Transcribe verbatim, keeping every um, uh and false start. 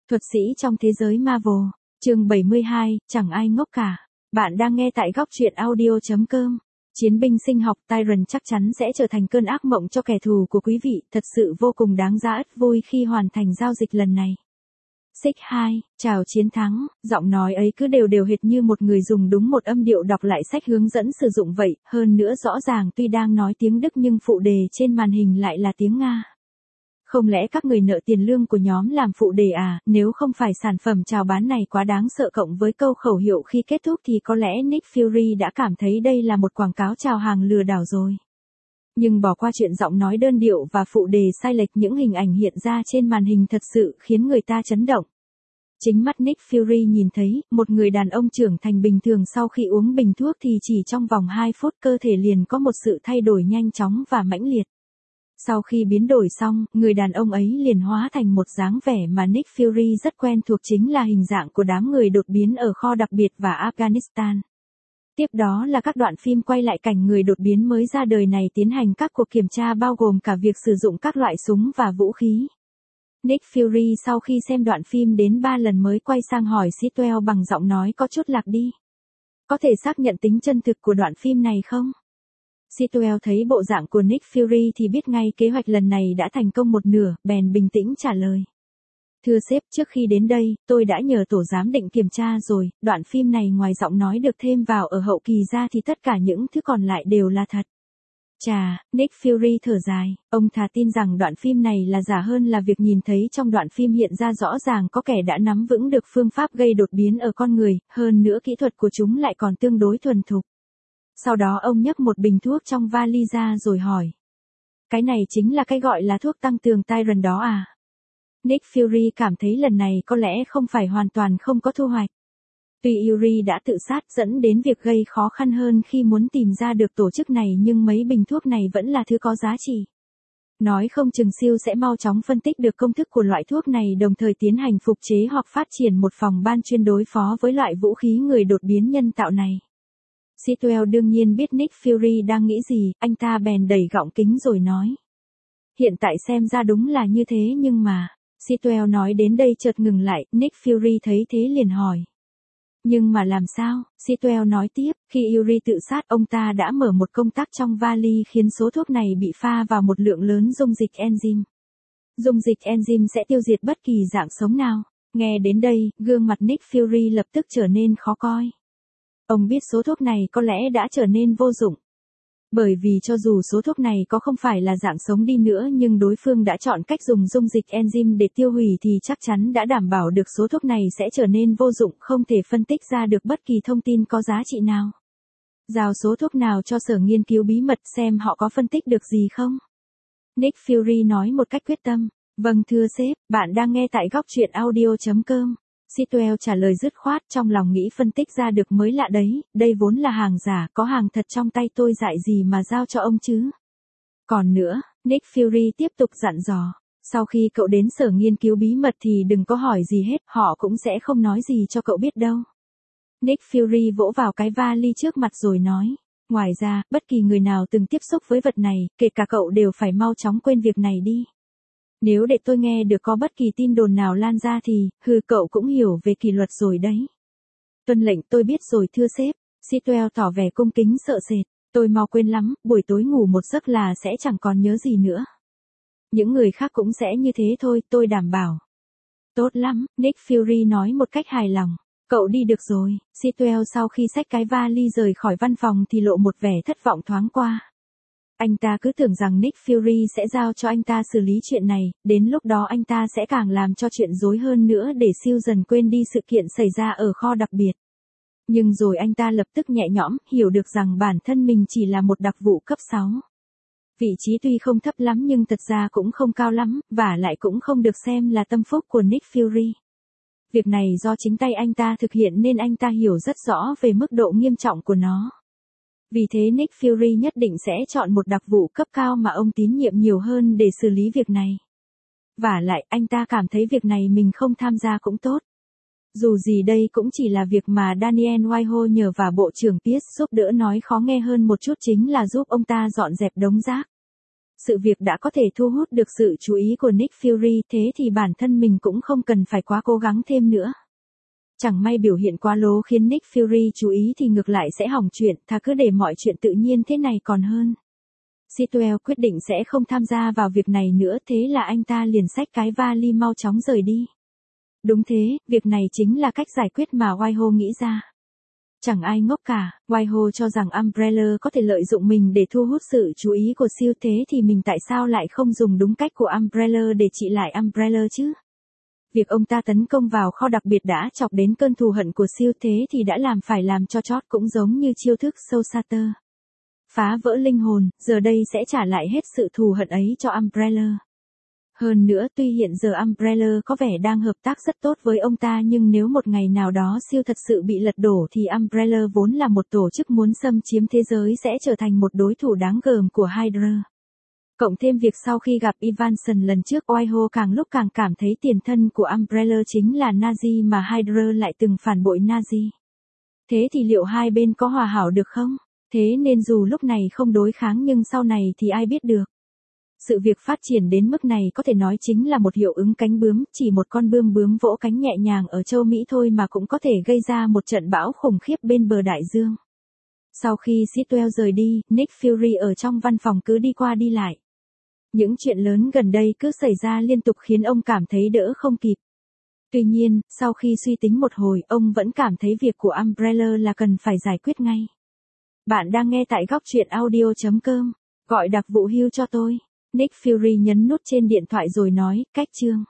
Thuật sĩ trong thế giới Marvel, chương bảy mươi hai, chẳng ai ngốc cả. Bạn đang nghe tại góc truyện audio chấm com. Chiến binh sinh học Tyrant chắc chắn sẽ trở thành cơn ác mộng cho kẻ thù của quý vị, thật sự vô cùng đáng giá ất vui khi hoàn thành giao dịch lần này. Xích hai, chào chiến thắng, giọng nói ấy cứ đều đều hệt như một người dùng đúng một âm điệu đọc lại sách hướng dẫn sử dụng vậy, hơn nữa rõ ràng tuy đang nói tiếng Đức nhưng phụ đề trên màn hình lại là tiếng Nga. Không lẽ các người nợ tiền lương của nhóm làm phụ đề à, nếu không phải sản phẩm chào bán này quá đáng sợ cộng với câu khẩu hiệu khi kết thúc thì có lẽ Nick Fury đã cảm thấy đây là một quảng cáo chào hàng lừa đảo rồi. Nhưng bỏ qua chuyện giọng nói đơn điệu và phụ đề sai lệch, những hình ảnh hiện ra trên màn hình thật sự khiến người ta chấn động. Chính mắt Nick Fury nhìn thấy, một người đàn ông trưởng thành bình thường sau khi uống bình thuốc thì chỉ trong vòng hai phút cơ thể liền có một sự thay đổi nhanh chóng và mãnh liệt. Sau khi biến đổi xong, người đàn ông ấy liền hóa thành một dáng vẻ mà Nick Fury rất quen thuộc, chính là hình dạng của đám người đột biến ở kho đặc biệt và Afghanistan. Tiếp đó là các đoạn phim quay lại cảnh người đột biến mới ra đời này tiến hành các cuộc kiểm tra bao gồm cả việc sử dụng các loại súng và vũ khí. Nick Fury sau khi xem đoạn phim đến ba lần mới quay sang hỏi Sitwell bằng giọng nói có chút lạc đi. Có thể xác nhận tính chân thực của đoạn phim này không? Sitwell thấy bộ dạng của Nick Fury thì biết ngay kế hoạch lần này đã thành công một nửa, bèn bình tĩnh trả lời. Thưa sếp, trước khi đến đây, tôi đã nhờ tổ giám định kiểm tra rồi, đoạn phim này ngoài giọng nói được thêm vào ở hậu kỳ ra thì tất cả những thứ còn lại đều là thật. Chà, Nick Fury thở dài, ông thà tin rằng đoạn phim này là giả hơn là việc nhìn thấy trong đoạn phim hiện ra rõ ràng có kẻ đã nắm vững được phương pháp gây đột biến ở con người, hơn nữa kỹ thuật của chúng lại còn tương đối thuần thục. Sau đó ông nhấc một bình thuốc trong vali ra rồi hỏi. Cái này chính là cái gọi là thuốc tăng cường Tyrant đó à? Nick Fury cảm thấy lần này có lẽ không phải hoàn toàn không có thu hoạch. Tuy Yuri đã tự sát dẫn đến việc gây khó khăn hơn khi muốn tìm ra được tổ chức này, nhưng mấy bình thuốc này vẫn là thứ có giá trị. Nói không chừng siêu sẽ mau chóng phân tích được công thức của loại thuốc này, đồng thời tiến hành phục chế hoặc phát triển một phòng ban chuyên đối phó với loại vũ khí người đột biến nhân tạo này. Sitwell đương nhiên biết Nick Fury đang nghĩ gì, anh ta bèn đẩy gọng kính rồi nói. Hiện tại xem ra đúng là như thế nhưng mà, Sitwell nói đến đây chợt ngừng lại, Nick Fury thấy thế liền hỏi. Nhưng mà làm sao? Sitwell nói tiếp, khi Yuri tự sát ông ta đã mở một công tắc trong vali khiến số thuốc này bị pha vào một lượng lớn dung dịch enzyme. Dung dịch enzyme sẽ tiêu diệt bất kỳ dạng sống nào. Nghe đến đây, gương mặt Nick Fury lập tức trở nên khó coi. Ông biết số thuốc này có lẽ đã trở nên vô dụng. Bởi vì cho dù số thuốc này có không phải là dạng sống đi nữa nhưng đối phương đã chọn cách dùng dung dịch enzyme để tiêu hủy thì chắc chắn đã đảm bảo được số thuốc này sẽ trở nên vô dụng, không thể phân tích ra được bất kỳ thông tin có giá trị nào. Giao số thuốc nào cho sở nghiên cứu bí mật xem họ có phân tích được gì không? Nick Fury nói một cách quyết tâm. Vâng thưa sếp, bạn đang nghe tại góc truyện audio chấm com. Sitwell trả lời dứt khoát, trong lòng nghĩ phân tích ra được mới lạ đấy, đây vốn là hàng giả, có hàng thật trong tay tôi dại gì mà giao cho ông chứ. Còn nữa, Nick Fury tiếp tục dặn dò, sau khi cậu đến sở nghiên cứu bí mật thì đừng có hỏi gì hết, họ cũng sẽ không nói gì cho cậu biết đâu. Nick Fury vỗ vào cái vali trước mặt rồi nói, ngoài ra, bất kỳ người nào từng tiếp xúc với vật này, kể cả cậu đều phải mau chóng quên việc này đi. Nếu để tôi nghe được có bất kỳ tin đồn nào lan ra thì, hừ cậu cũng hiểu về kỷ luật rồi đấy. Tuân lệnh tôi biết rồi thưa sếp, Sitwell tỏ vẻ cung kính sợ sệt, tôi mau quên lắm, buổi tối ngủ một giấc là sẽ chẳng còn nhớ gì nữa. Những người khác cũng sẽ như thế thôi, tôi đảm bảo. Tốt lắm, Nick Fury nói một cách hài lòng, cậu đi được rồi. Sitwell sau khi xách cái vali rời khỏi văn phòng thì lộ một vẻ thất vọng thoáng qua. Anh ta cứ tưởng rằng Nick Fury sẽ giao cho anh ta xử lý chuyện này, đến lúc đó anh ta sẽ càng làm cho chuyện rối hơn nữa để siêu dần quên đi sự kiện xảy ra ở kho đặc biệt. Nhưng rồi anh ta lập tức nhẹ nhõm, hiểu được rằng bản thân mình chỉ là một đặc vụ cấp sáu. Vị trí tuy không thấp lắm nhưng thật ra cũng không cao lắm, và lại cũng không được xem là tâm phúc của Nick Fury. Việc này do chính tay anh ta thực hiện nên anh ta hiểu rất rõ về mức độ nghiêm trọng của nó. Vì thế Nick Fury nhất định sẽ chọn một đặc vụ cấp cao mà ông tín nhiệm nhiều hơn để xử lý việc này. Vả lại anh ta cảm thấy việc này mình không tham gia cũng tốt. Dù gì đây cũng chỉ là việc mà Daniel Whitehall nhờ và Bộ trưởng Pierce giúp đỡ, nói khó nghe hơn một chút chính là giúp ông ta dọn dẹp đống rác. Sự việc đã có thể thu hút được sự chú ý của Nick Fury, thế thì bản thân mình cũng không cần phải quá cố gắng thêm nữa. Chẳng may biểu hiện quá lố khiến Nick Fury chú ý thì ngược lại sẽ hỏng chuyện, thà cứ để mọi chuyện tự nhiên thế này còn hơn. Sitwell quyết định sẽ không tham gia vào việc này nữa, thế là anh ta liền xách cái vali mau chóng rời đi. Đúng thế, việc này chính là cách giải quyết mà Whitehall nghĩ ra. Chẳng ai ngốc cả, Whitehall cho rằng Umbrella có thể lợi dụng mình để thu hút sự chú ý của siêu, thế thì mình tại sao lại không dùng đúng cách của Umbrella để trị lại Umbrella chứ? Việc ông ta tấn công vào kho đặc biệt đã chọc đến cơn thù hận của siêu, thế thì đã làm phải làm cho chót, cũng giống như chiêu thức Soul Shatter. Phá vỡ linh hồn, giờ đây sẽ trả lại hết sự thù hận ấy cho Umbrella. Hơn nữa, tuy hiện giờ Umbrella có vẻ đang hợp tác rất tốt với ông ta, nhưng nếu một ngày nào đó siêu thật sự bị lật đổ thì Umbrella vốn là một tổ chức muốn xâm chiếm thế giới sẽ trở thành một đối thủ đáng gờm của Hydra. Cộng thêm việc sau khi gặp Evanson lần trước, Whitehall càng lúc càng cảm thấy tiền thân của Umbrella chính là Nazi mà Hydra lại từng phản bội Nazi. Thế thì liệu hai bên có hòa hảo được không? Thế nên dù lúc này không đối kháng nhưng sau này thì ai biết được. Sự việc phát triển đến mức này có thể nói chính là một hiệu ứng cánh bướm, chỉ một con bươm bướm vỗ cánh nhẹ nhàng ở châu Mỹ thôi mà cũng có thể gây ra một trận bão khủng khiếp bên bờ đại dương. Sau khi Sitwell rời đi, Nick Fury ở trong văn phòng cứ đi qua đi lại. Những chuyện lớn gần đây cứ xảy ra liên tục khiến ông cảm thấy đỡ không kịp. Tuy nhiên, sau khi suy tính một hồi, ông vẫn cảm thấy việc của Umbrella là cần phải giải quyết ngay. Bạn đang nghe tại góc truyện audio chấm com. Gọi đặc vụ hưu cho tôi. Nick Fury nhấn nút trên điện thoại rồi nói, cách chương.